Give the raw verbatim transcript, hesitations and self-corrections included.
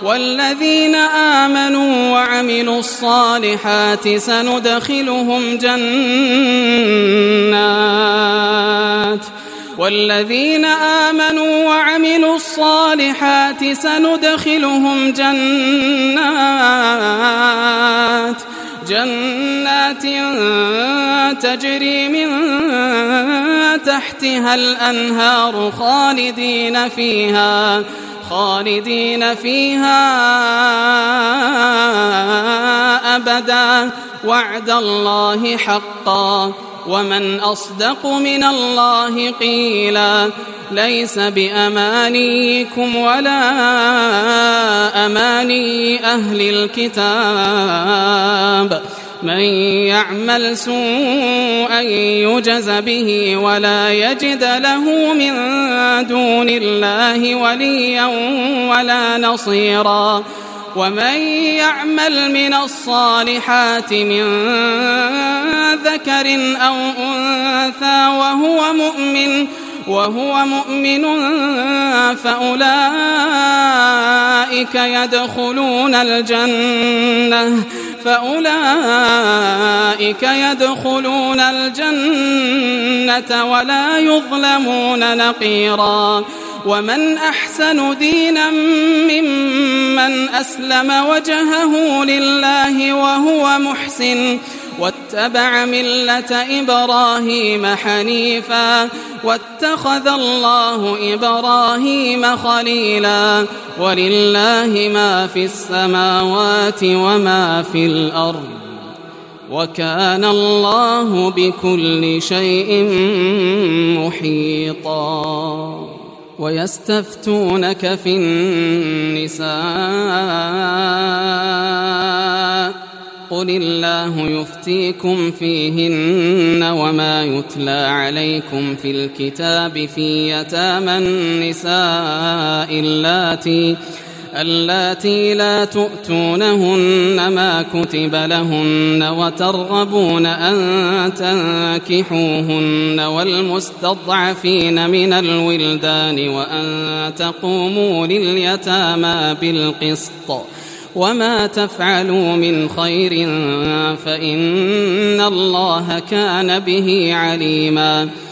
والذين آمنوا وعملوا الصالحات سندخلهم جنات والذين آمنوا وعملوا الصالحات سندخلهم جنات جنات تجري من تحتها الأنهار خالدين فيها خالدين فيها أبدا وعد الله حقا ومن أصدق من الله قيلا ليس بأمانيكم ولا أماني أهل الكتاب من يعمل سوءا يجز به ولا يجد له من دون الله وليا ولا نصيرا ومن يعمل من الصالحات من ذكر أو أنثى وهو مؤمن وهو مؤمن فأولئك يدخلون الجنة فأولئك يدخلون الجنة ولا يظلمون نقيرا ومن أحسن دينا ممن أسلم وجهه لله وهو محسن واتبع ملة إبراهيم حنيفا واتخذ الله إبراهيم خليلا ولله ما في السماوات وما في الأرض وكان الله بكل شيء محيطا ويستفتونك في النساء قل الله يفتيكم فيهن وما يتلى عليكم في الكتاب في يتامى النساء اللاتي اللاتي لا تؤتونهن ما كتب لهن وترغبون أن تنكحوهن والمستضعفين من الولدان وأن تقوموا لليتامى بالقسط وما تفعلوا من خير فإن الله كان به عليما